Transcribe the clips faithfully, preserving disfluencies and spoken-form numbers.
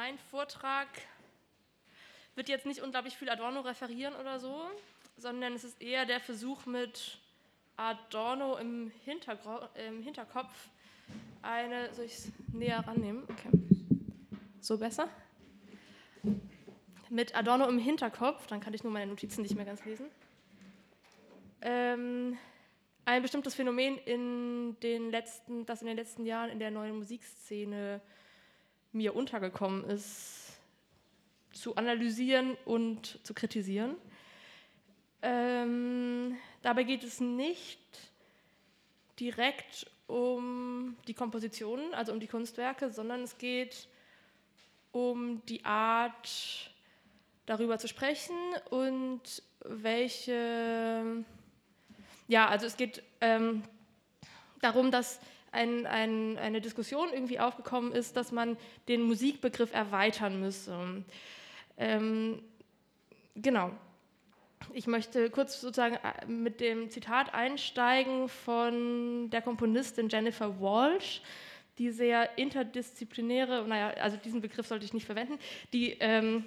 mein Vortrag wird jetzt nicht unglaublich viel Adorno referieren oder so, sondern es ist eher der Versuch, mit Adorno im, Hintergro- im Hinterkopf eine, soll ich es näher rannehmen? Okay. So besser? Mit Adorno im Hinterkopf, dann kann ich nur meine Notizen nicht mehr ganz lesen, ähm, ein bestimmtes Phänomen, in den letzten, das in den letzten Jahren in der neuen Musikszene mir untergekommen ist, zu analysieren und zu kritisieren. Ähm, dabei geht es nicht direkt um die Kompositionen, also um die Kunstwerke, sondern es geht um die Art, darüber zu sprechen und welche, ja, also es geht ähm, darum, dass ein, ein, eine Diskussion irgendwie aufgekommen ist, dass man den Musikbegriff erweitern müsse. Ähm, genau. Ich möchte kurz sozusagen mit dem Zitat einsteigen von der Komponistin Jennifer Walsh, die sehr interdisziplinäre, naja, also diesen Begriff sollte ich nicht verwenden, die ähm,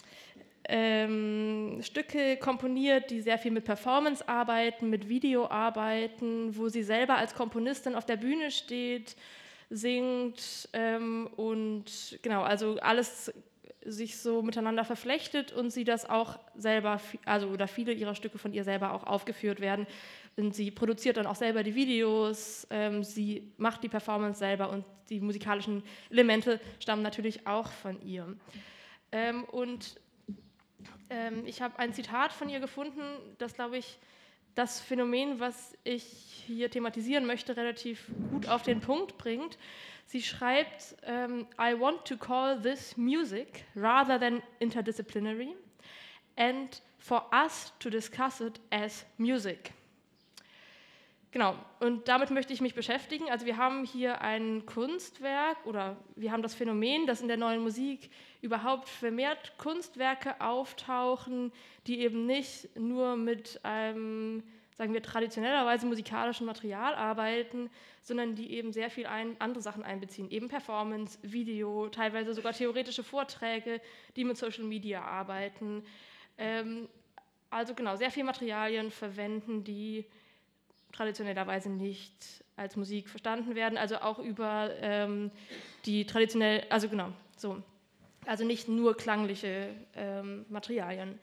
ähm, Stücke komponiert, die sehr viel mit Performance arbeiten, mit Video arbeiten, wo sie selber als Komponistin auf der Bühne steht, singt ähm, und genau, also alles sich so miteinander verflechtet und sie das auch selber, also oder viele ihrer Stücke von ihr selber auch aufgeführt werden. Und sie produziert dann auch selber die Videos, ähm, sie macht die Performance selber und die musikalischen Elemente stammen natürlich auch von ihr. Ähm, und ähm, ich habe ein Zitat von ihr gefunden, das, glaube ich, das Phänomen, was ich hier thematisieren möchte, relativ gut auf den Punkt bringt. Sie schreibt, um, I want to call this music rather than interdisciplinary and for us to discuss it as music. Genau, und damit möchte ich mich beschäftigen. Also wir haben hier ein Kunstwerk oder wir haben das Phänomen, dass in der neuen Musik überhaupt vermehrt Kunstwerke auftauchen, die eben nicht nur mit einem, sagen wir, traditionellerweise musikalischen Material arbeiten, sondern die eben sehr viel ein, andere Sachen einbeziehen, eben Performance, Video, teilweise sogar theoretische Vorträge, die mit Social Media arbeiten. Ähm, also genau, sehr viele Materialien verwenden, die traditionellerweise nicht als Musik verstanden werden, also auch über ähm, die traditionell, also genau, so, also nicht nur klangliche ähm, Materialien.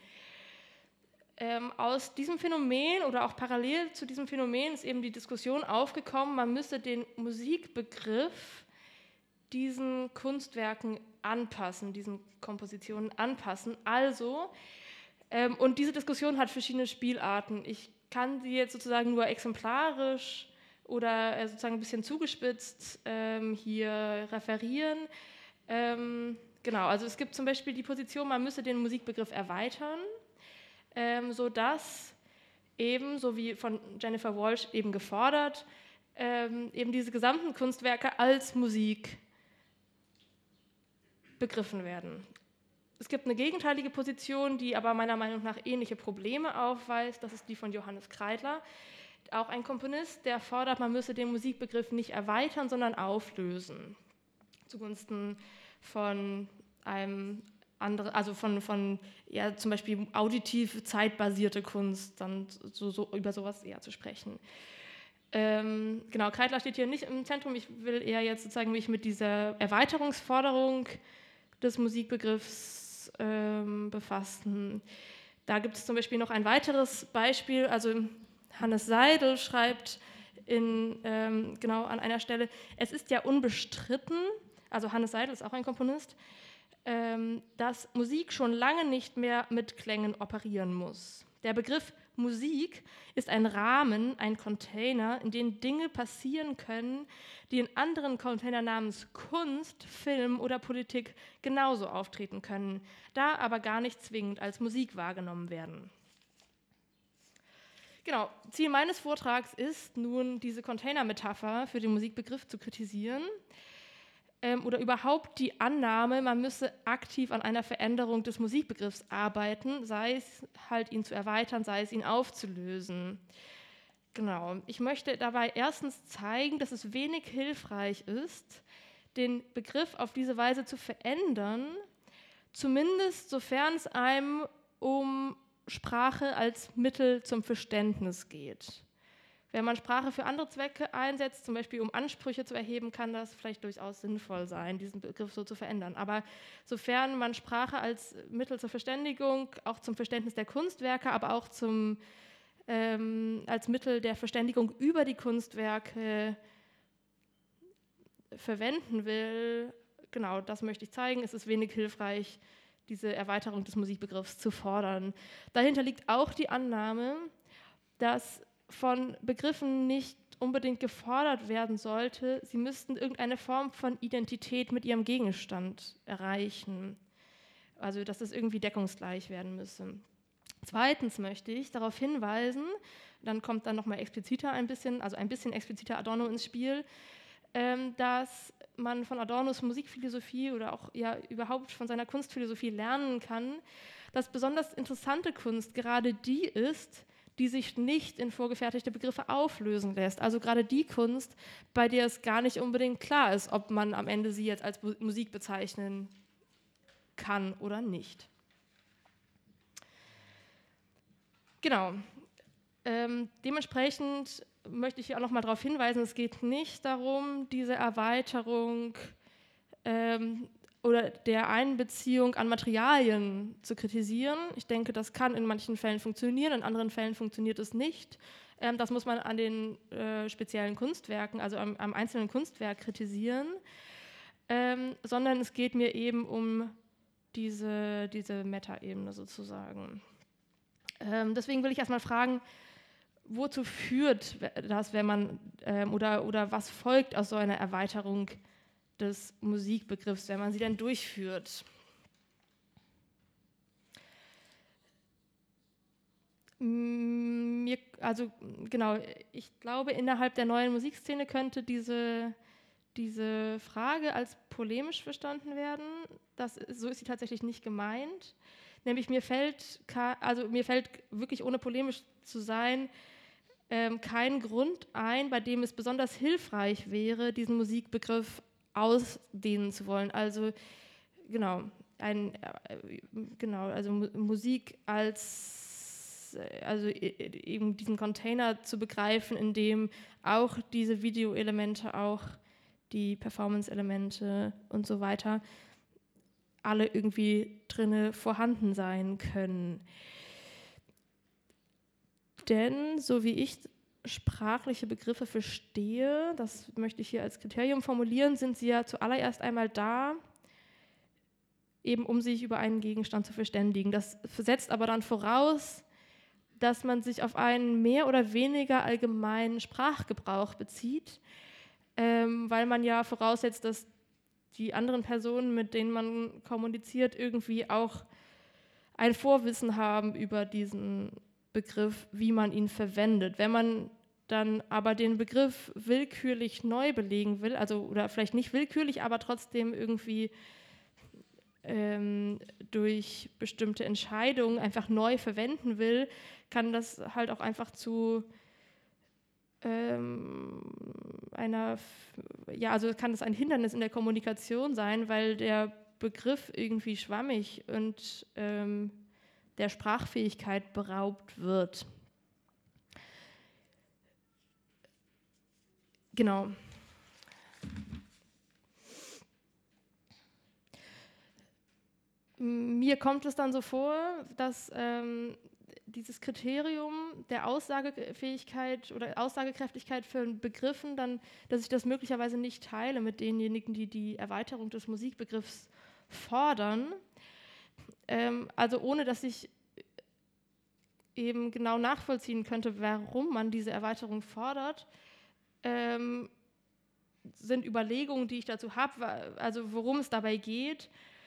Ähm, aus diesem Phänomen oder auch parallel zu diesem Phänomen ist eben die Diskussion aufgekommen, man müsse den Musikbegriff diesen Kunstwerken anpassen, diesen Kompositionen anpassen. Also, ähm, und diese Diskussion hat verschiedene Spielarten. Ich kann sie jetzt sozusagen nur exemplarisch oder äh, sozusagen ein bisschen zugespitzt ähm, hier referieren. Ähm, genau, also es gibt zum Beispiel die Position, man müsse den Musikbegriff erweitern, ähm, sodass eben, so wie von Jennifer Walsh eben gefordert, ähm, eben diese gesamten Kunstwerke als Musik begriffen werden. Es gibt eine gegenteilige Position, die aber meiner Meinung nach ähnliche Probleme aufweist. Das ist die von Johannes Kreidler, auch ein Komponist, der fordert, man müsse den Musikbegriff nicht erweitern, sondern auflösen, zugunsten von einem anderen, also von, von ja, zum Beispiel auditiv zeitbasierte Kunst, dann so, so, über sowas eher zu sprechen. Ähm, genau, Kreidler steht hier nicht im Zentrum. Ich will eher jetzt sozusagen mich mit dieser Erweiterungsforderung des Musikbegriffs ähm, befassen. Da gibt es zum Beispiel noch ein weiteres Beispiel, also Hannes Seidel schreibt in, ähm, genau an einer Stelle, es ist ja unbestritten, also Hannes Seidel ist auch ein Komponist, ähm, dass Musik schon lange nicht mehr mit Klängen operieren muss. Der Begriff Musik ist ein Rahmen, ein Container, in dem Dinge passieren können, die in anderen Containern namens Kunst, Film oder Politik genauso auftreten können, da aber gar nicht zwingend als Musik wahrgenommen werden. Genau, Ziel meines Vortrags ist nun, diese Container-Metapher für den Musikbegriff zu kritisieren ähm, oder überhaupt die Annahme, man müsse aktiv an einer Veränderung des Musikbegriffs arbeiten, sei es halt ihn zu erweitern, sei es ihn aufzulösen. Genau, ich möchte dabei erstens zeigen, dass es wenig hilfreich ist, den Begriff auf diese Weise zu verändern, zumindest sofern es einem um Sprache als Mittel zum Verständnis geht. Wenn man Sprache für andere Zwecke einsetzt, zum Beispiel um Ansprüche zu erheben, kann das vielleicht durchaus sinnvoll sein, diesen Begriff so zu verändern. Aber sofern man Sprache als Mittel zur Verständigung, auch zum Verständnis der Kunstwerke, aber auch zum, ähm, als Mittel der Verständigung über die Kunstwerke verwenden will, genau, das möchte ich zeigen, es ist wenig hilfreich, diese Erweiterung des Musikbegriffs zu fordern. Dahinter liegt auch die Annahme, dass von Begriffen nicht unbedingt gefordert werden sollte, sie müssten irgendeine Form von Identität mit ihrem Gegenstand erreichen. Also, dass es irgendwie deckungsgleich werden müsse. Zweitens möchte ich darauf hinweisen, dann kommt dann nochmal expliziter ein bisschen, also ein bisschen expliziter Adorno ins Spiel, ähm, dass man von Adornos Musikphilosophie oder auch ja überhaupt von seiner Kunstphilosophie lernen kann, dass besonders interessante Kunst gerade die ist, die sich nicht in vorgefertigte Begriffe auflösen lässt. Also gerade die Kunst, bei der es gar nicht unbedingt klar ist, ob man am Ende sie jetzt als Musik bezeichnen kann oder nicht. Genau. Ähm, dementsprechend möchte ich hier auch noch mal darauf hinweisen, es geht nicht darum, diese Erweiterung ähm, oder der Einbeziehung an Materialien zu kritisieren. Ich denke, das kann in manchen Fällen funktionieren, in anderen Fällen funktioniert es nicht. Ähm, das muss man an den äh, speziellen Kunstwerken, also am, am einzelnen Kunstwerk kritisieren, ähm, sondern es geht mir eben um diese, diese Meta-Ebene sozusagen. Ähm, deswegen will ich erstmal fragen, wozu führt das, wenn man, ähm, oder, oder was folgt aus so einer Erweiterung des Musikbegriffs, wenn man sie denn durchführt? Mir, also genau, ich glaube, innerhalb der neuen Musikszene könnte diese, diese Frage als polemisch verstanden werden. Das, so ist sie tatsächlich nicht gemeint. Nämlich mir fällt, also mir fällt wirklich, ohne polemisch zu sein, ähm, kein Grund ein, bei dem es besonders hilfreich wäre, diesen Musikbegriff ausdehnen zu wollen. Also genau, ein, äh, genau, also Musik als, also eben diesen Container zu begreifen, in dem auch diese Videoelemente, auch die Performance-Elemente und so weiter alle irgendwie drinne vorhanden sein können. Denn, so wie ich sprachliche Begriffe verstehe, das möchte ich hier als Kriterium formulieren, sind sie ja zuallererst einmal da, eben um sich über einen Gegenstand zu verständigen. Das setzt aber dann voraus, dass man sich auf einen mehr oder weniger allgemeinen Sprachgebrauch bezieht, ähm, weil man ja voraussetzt, dass die anderen Personen, mit denen man kommuniziert, irgendwie auch ein Vorwissen haben über diesen Begriff, wie man ihn verwendet. Wenn man dann aber den Begriff willkürlich neu belegen will, also oder vielleicht nicht willkürlich, aber trotzdem irgendwie ähm, durch bestimmte Entscheidungen einfach neu verwenden will, kann das halt auch einfach zu ähm, einer, ja, also kann das ein Hindernis in der Kommunikation sein, weil der Begriff irgendwie schwammig und ähm, der Sprachfähigkeit beraubt wird. Genau. Mir kommt es dann so vor, dass ähm, dieses Kriterium der Aussagefähigkeit oder Aussagekräftigkeit für Begriffen, dann, dass ich das möglicherweise nicht teile mit denjenigen, die die Erweiterung des Musikbegriffs fordern. Ähm, also ohne, dass ich eben genau nachvollziehen könnte, warum man diese Erweiterung fordert, ähm, sind Überlegungen, die ich dazu habe, also worum es dabei geht.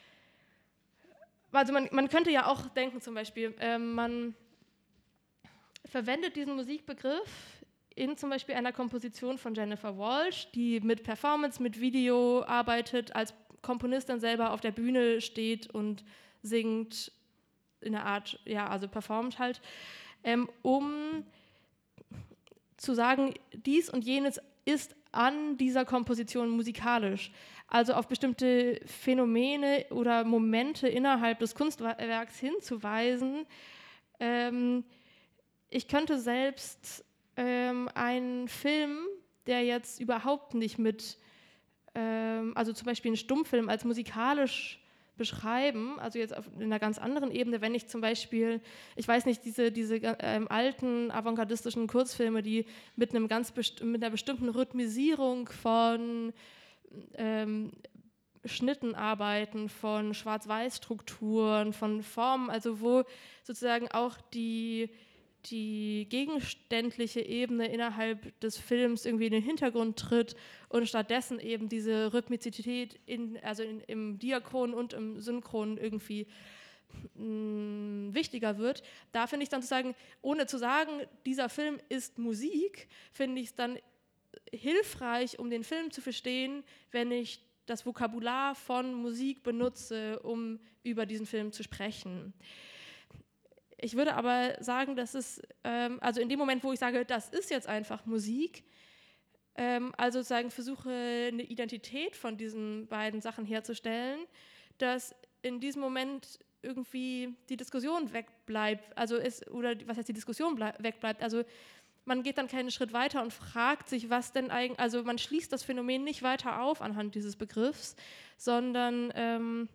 Also man, man könnte ja auch denken zum Beispiel, äh, man verwendet diesen Musikbegriff in zum Beispiel einer Komposition von Jennifer Walsh, die mit Performance, mit Video arbeitet, als Komponistin selber auf der Bühne steht und singt, in einer Art, ja, also performt halt, ähm, um zu sagen, dies und jenes ist an dieser Komposition musikalisch. Also auf bestimmte Phänomene oder Momente innerhalb des Kunstwerks hinzuweisen. Ähm, ich könnte selbst ähm, einen Film, der jetzt überhaupt nicht mit, ähm, also zum Beispiel einen Stummfilm als musikalisch beschreiben, also jetzt auf einer ganz anderen Ebene, wenn ich zum Beispiel, ich weiß nicht, diese, diese ähm, alten avantgardistischen Kurzfilme, die mit, einem ganz best- mit einer bestimmten Rhythmisierung von ähm, Schnitten arbeiten, von Schwarz-Weiß-Strukturen, von Formen, also wo sozusagen auch die, die gegenständliche Ebene innerhalb des Films irgendwie in den Hintergrund tritt und stattdessen eben diese Rhythmizität in, also in, im Diachron und im Synchron irgendwie mh, wichtiger wird. Da finde ich dann sozusagen, ohne zu sagen, dieser Film ist Musik, finde ich es dann hilfreich, um den Film zu verstehen, wenn ich das Vokabular von Musik benutze, um über diesen Film zu sprechen. Ich würde aber sagen, dass es, ähm, also in dem Moment, wo ich sage, das ist jetzt einfach Musik, ähm, also sozusagen versuche, eine Identität von diesen beiden Sachen herzustellen, dass in diesem Moment irgendwie die Diskussion wegbleibt, also ist, oder was heißt die Diskussion bleib, wegbleibt, also man geht dann keinen Schritt weiter und fragt sich, was denn eigentlich, also man schließt das Phänomen nicht weiter auf anhand dieses Begriffs, sondern ähm,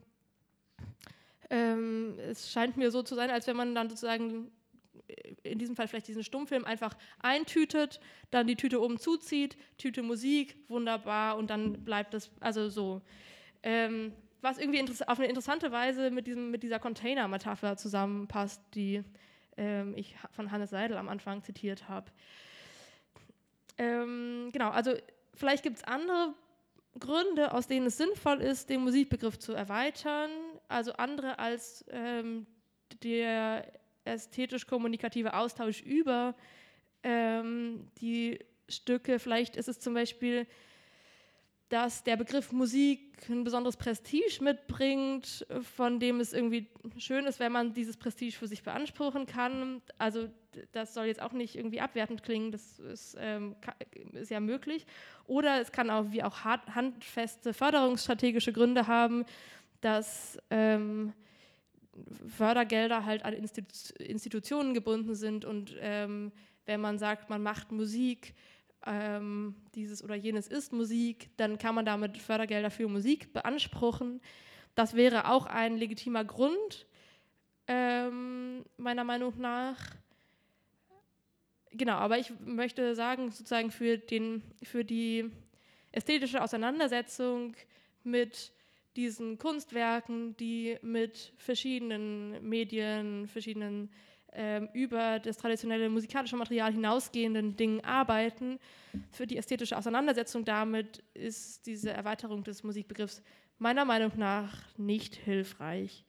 ähm, es scheint mir so zu sein, als wenn man dann sozusagen in diesem Fall vielleicht diesen Stummfilm einfach eintütet, dann die Tüte oben zuzieht, Tüte Musik, wunderbar, und dann bleibt das, also so. Ähm, was irgendwie auf eine interessante Weise mit, diesem, mit dieser Container-Metapher zusammenpasst, die ähm, ich von Hannes Seidel am Anfang zitiert habe. Ähm, genau, also vielleicht gibt es andere Gründe, aus denen es sinnvoll ist, den Musikbegriff zu erweitern, also andere als ähm, der ästhetisch-kommunikative Austausch über ähm, die Stücke. Vielleicht ist es zum Beispiel, dass der Begriff Musik ein besonderes Prestige mitbringt, von dem es irgendwie schön ist, wenn man dieses Prestige für sich beanspruchen kann. Also das soll jetzt auch nicht irgendwie abwertend klingen, das ist, ähm, ist ja möglich. Oder es kann auch wie auch hart, handfeste förderungsstrategische Gründe haben, dass ähm, Fördergelder halt an Institu- Institutionen gebunden sind und ähm, wenn man sagt, man macht Musik, ähm, dieses oder jenes ist Musik, dann kann man damit Fördergelder für Musik beanspruchen. Das wäre auch ein legitimer Grund, ähm, meiner Meinung nach. Genau, aber ich möchte sagen, sozusagen für, den, für die ästhetische Auseinandersetzung mit diesen Kunstwerken, die mit verschiedenen Medien, verschiedenen ähm, über das traditionelle musikalische Material hinausgehenden Dingen arbeiten. Für die ästhetische Auseinandersetzung damit ist diese Erweiterung des Musikbegriffs meiner Meinung nach nicht hilfreich.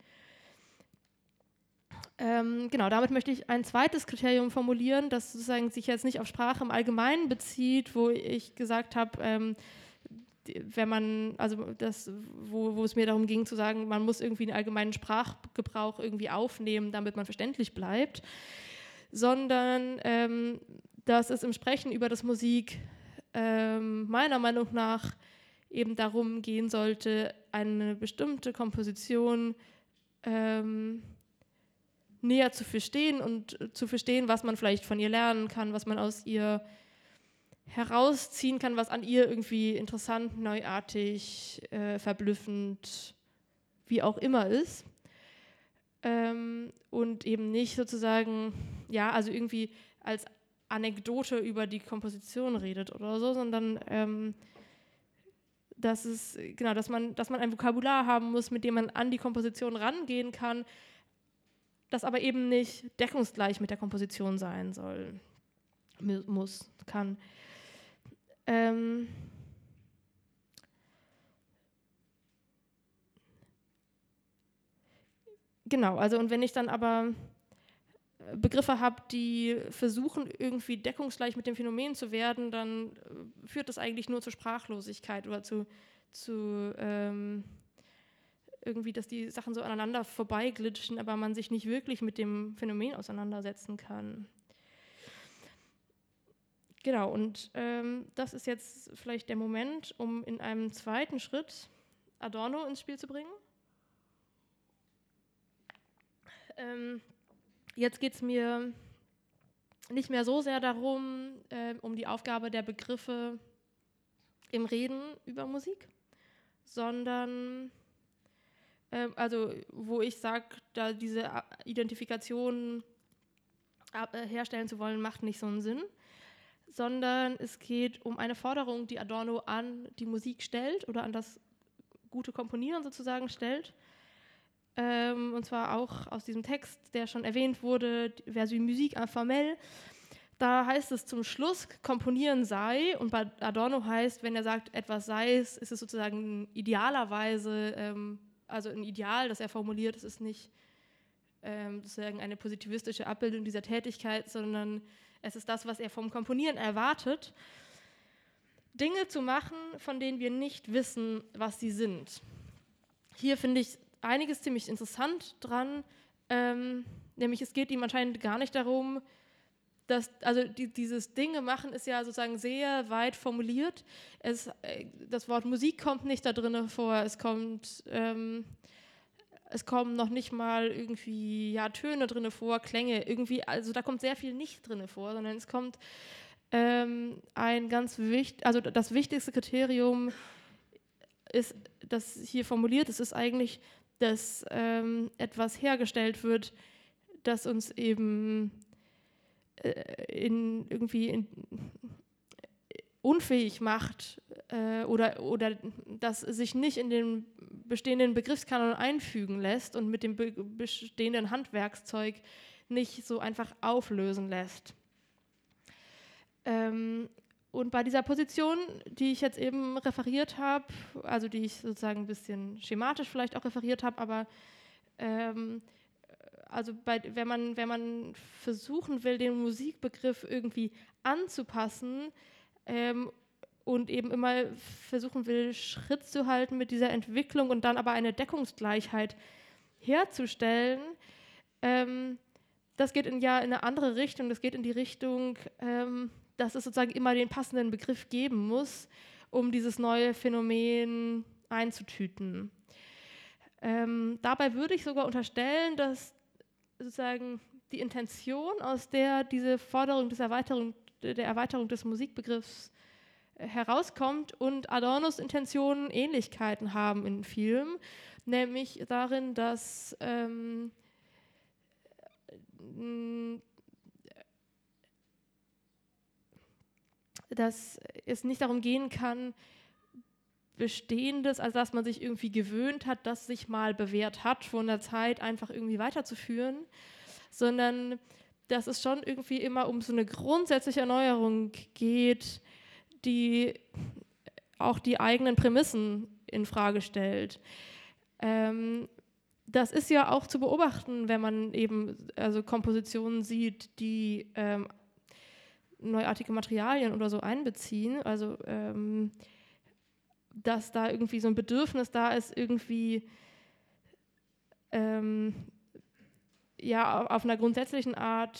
Ähm, genau, damit möchte ich ein zweites Kriterium formulieren, das sozusagen sich jetzt nicht auf Sprache im Allgemeinen bezieht, wo ich gesagt habe, ähm, wenn man, also das, wo, wo es mir darum ging zu sagen, man muss irgendwie einen allgemeinen Sprachgebrauch irgendwie aufnehmen, damit man verständlich bleibt, sondern ähm, dass es im Sprechen über das Musik ähm, meiner Meinung nach eben darum gehen sollte, eine bestimmte Komposition ähm, näher zu verstehen und zu verstehen, was man vielleicht von ihr lernen kann, was man aus ihr herausziehen kann, was an ihr irgendwie interessant, neuartig, äh, verblüffend, wie auch immer ist. Ähm, und eben nicht sozusagen, ja, also irgendwie als Anekdote über die Komposition redet oder so, sondern ähm, dass es, genau, dass man, dass man ein Vokabular haben muss, mit dem man an die Komposition rangehen kann, das aber eben nicht deckungsgleich mit der Komposition sein soll, muss, kann. Ähm genau, also und wenn ich dann aber Begriffe habe, die versuchen, irgendwie deckungsgleich mit dem Phänomen zu werden, dann führt das eigentlich nur zur Sprachlosigkeit oder zu, zu ähm, irgendwie, dass die Sachen so aneinander vorbeiglitschen, aber man sich nicht wirklich mit dem Phänomen auseinandersetzen kann. Genau, und ähm, das ist jetzt vielleicht der Moment, um in einem zweiten Schritt Adorno ins Spiel zu bringen. Ähm, jetzt geht es mir nicht mehr so sehr darum, äh, um die Aufgabe der Begriffe im Reden über Musik, sondern, äh, also wo ich sage, da diese Identifikation ab, äh, herstellen zu wollen, macht nicht so einen Sinn, sondern es geht um eine Forderung, die Adorno an die Musik stellt oder an das gute Komponieren sozusagen stellt. Ähm, und zwar auch aus diesem Text, der schon erwähnt wurde, Vers une musique informelle. Da heißt es zum Schluss, Komponieren sei, und bei Adorno heißt, wenn er sagt, etwas sei es, ist es sozusagen idealerweise, ähm, also ein Ideal, das er formuliert, es ist nicht ähm, sozusagen eine positivistische Abbildung dieser Tätigkeit, sondern es ist das, was er vom Komponieren erwartet, Dinge zu machen, von denen wir nicht wissen, was sie sind. Hier finde ich einiges ziemlich interessant dran, ähm, nämlich es geht ihm anscheinend gar nicht darum, dass, also die, dieses Dinge machen ist ja sozusagen sehr weit formuliert. Es, äh, das Wort Musik kommt nicht da drin vor, es kommt, ähm, es kommen noch nicht mal irgendwie ja, Töne drin vor, Klänge, irgendwie, also da kommt sehr viel nicht drin vor, sondern es kommt ähm, ein ganz wichtig, also das wichtigste Kriterium ist, das hier formuliert ist, ist eigentlich, dass ähm, etwas hergestellt wird, das uns eben äh, in, irgendwie in, unfähig macht äh, oder, oder das sich nicht in den bestehenden Begriffskanon einfügen lässt und mit dem be- bestehenden Handwerkszeug nicht so einfach auflösen lässt. Ähm, und bei dieser Position, die ich jetzt eben referiert habe, also die ich sozusagen ein bisschen schematisch vielleicht auch referiert habe, aber ähm, also bei, wenn, man, wenn man versuchen will, den Musikbegriff irgendwie anzupassen ähm, und eben immer versuchen will, Schritt zu halten mit dieser Entwicklung und dann aber eine Deckungsgleichheit herzustellen, ähm, das geht in, ja in eine andere Richtung, das geht in die Richtung, ähm, dass es sozusagen immer den passenden Begriff geben muss, um dieses neue Phänomen einzutüten. Ähm, dabei würde ich sogar unterstellen, dass sozusagen die Intention, aus der diese Forderung des Erweiterung, der Erweiterung des Musikbegriffs äh, herauskommt und Adornos Intentionen Ähnlichkeiten haben in vielen, nämlich darin, dass ähm, dass es nicht darum gehen kann, Bestehendes, also dass man sich irgendwie gewöhnt hat, das sich mal bewährt hat, vor einer Zeit einfach irgendwie weiterzuführen, sondern dass es schon irgendwie immer um so eine grundsätzliche Erneuerung geht, die auch die eigenen Prämissen in Frage stellt. Ähm, das ist ja auch zu beobachten, wenn man eben also Kompositionen sieht, die ähm, neuartige Materialien oder so einbeziehen, also ähm, dass da irgendwie so ein Bedürfnis da ist, irgendwie ähm, ja auf einer grundsätzlichen Art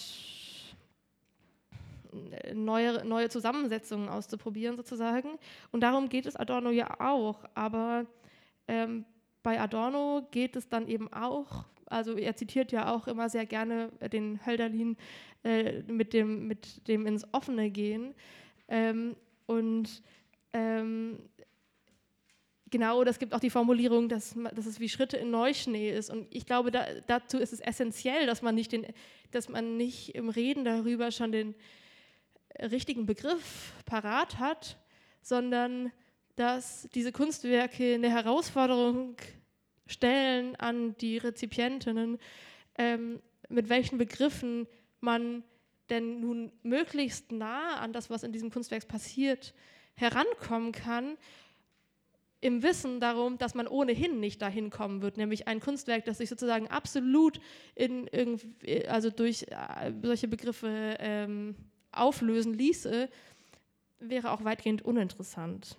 neue, neue Zusammensetzungen auszuprobieren sozusagen. Und darum geht es Adorno ja auch, aber ähm, bei Adorno geht es dann eben auch, also er zitiert ja auch immer sehr gerne den Hölderlin äh, mit, dem, mit dem ins Offene gehen ähm, und ähm, genau, das gibt auch die Formulierung, dass, dass es wie Schritte in Neuschnee ist. Und ich glaube, da, dazu ist es essentiell, dass man, nicht den, dass man nicht im Reden darüber schon den richtigen Begriff parat hat, sondern dass diese Kunstwerke eine Herausforderung stellen an die Rezipientinnen, ähm, mit welchen Begriffen man denn nun möglichst nah an das, was in diesem Kunstwerk passiert, herankommen kann, im Wissen darum, dass man ohnehin nicht dahin kommen wird, nämlich ein Kunstwerk, das sich sozusagen absolut in irgendwie, also durch äh, solche Begriffe ähm, auflösen ließe, wäre auch weitgehend uninteressant.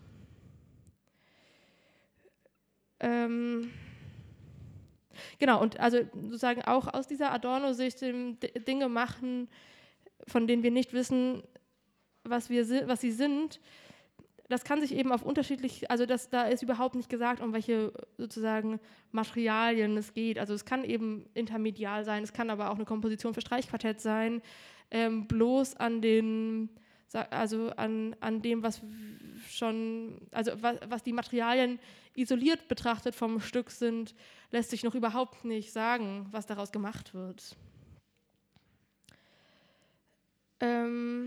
Ähm, genau, und also sozusagen auch aus dieser Adorno-Sicht Dinge machen, von denen wir nicht wissen, was, wir, was sie sind, das kann sich eben auf unterschiedlich, also das, da ist überhaupt nicht gesagt, um welche sozusagen Materialien es geht. Also es kann eben intermedial sein, es kann aber auch eine Komposition für Streichquartett sein, ähm, bloß an den, also an, an dem, was schon, also was, was die Materialien isoliert betrachtet vom Stück sind, lässt sich noch überhaupt nicht sagen, was daraus gemacht wird. Ähm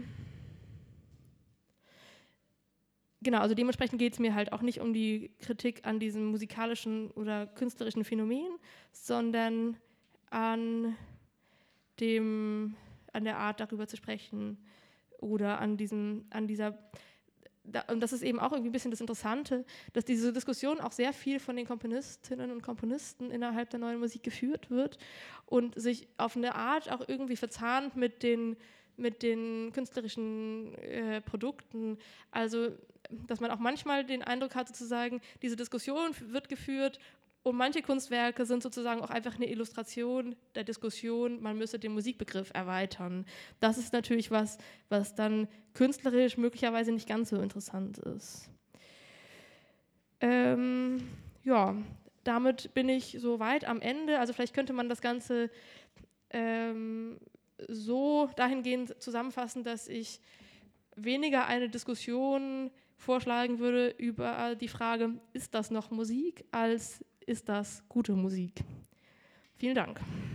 Genau, also dementsprechend geht es mir halt auch nicht um die Kritik an diesem musikalischen oder künstlerischen Phänomen, sondern an, dem, an der Art, darüber zu sprechen oder an, diesem, an dieser, da, und das ist eben auch irgendwie ein bisschen das Interessante, dass diese Diskussion auch sehr viel von den Komponistinnen und Komponisten innerhalb der neuen Musik geführt wird und sich auf eine Art auch irgendwie verzahnt mit den, mit den künstlerischen äh, Produkten, also dass man auch manchmal den Eindruck hat, sozusagen, diese Diskussion wird geführt und manche Kunstwerke sind sozusagen auch einfach eine Illustration der Diskussion, man müsse den Musikbegriff erweitern. Das ist natürlich was, was dann künstlerisch möglicherweise nicht ganz so interessant ist. Ähm, ja, damit bin ich so weit am Ende. Also vielleicht könnte man das Ganze ähm, so dahingehend zusammenfassen, dass ich weniger eine Diskussion vorschlagen würde über die Frage, ist das noch Musik, als ist das gute Musik? Vielen Dank.